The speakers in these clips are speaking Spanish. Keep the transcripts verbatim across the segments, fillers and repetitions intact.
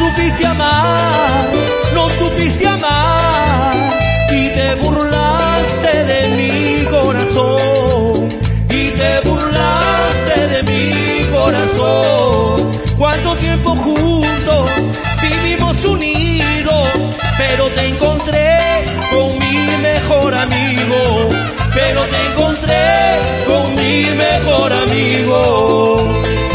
supiste amar, no supiste amar y te burlaste de mi corazón, y te burlaste de mi corazón. Cuánto tiempo juntos vivimos unidos, pero te encontré con mi mejor amigo, pero te encontré con mi mejor amigo.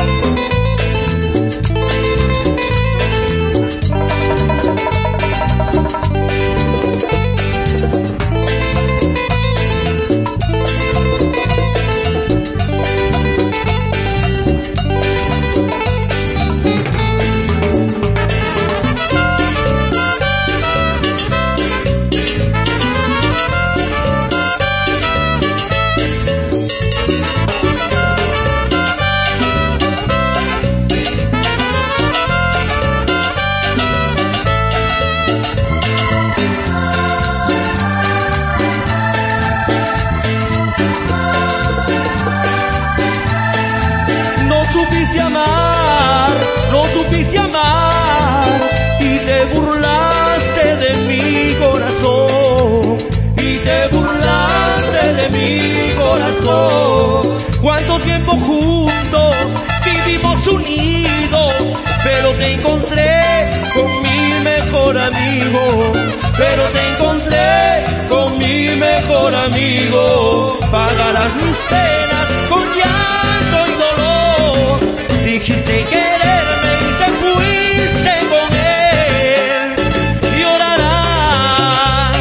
No supiste amar, no supiste amar y te burlaste de mi corazón, y te burlaste de mi corazón. Cuánto tiempo juntos vivimos unidos, pero te encontré con mi mejor amigo, pero te encontré con mi mejor amigo. Pagarás mis penas con llanto y dolor, dijiste quererme y te fuiste con él. Llorarás,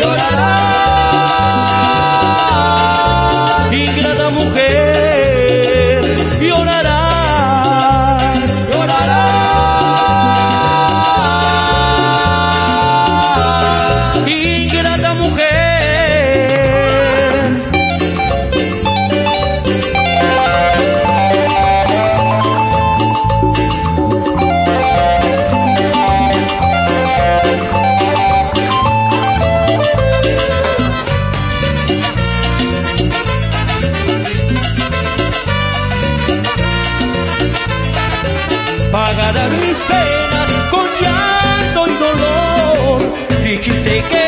llorarás, ingrata mujer, llorarás, llorarás, ingrata mujer. Pagarás mis penas con llanto y dolor, dijiste que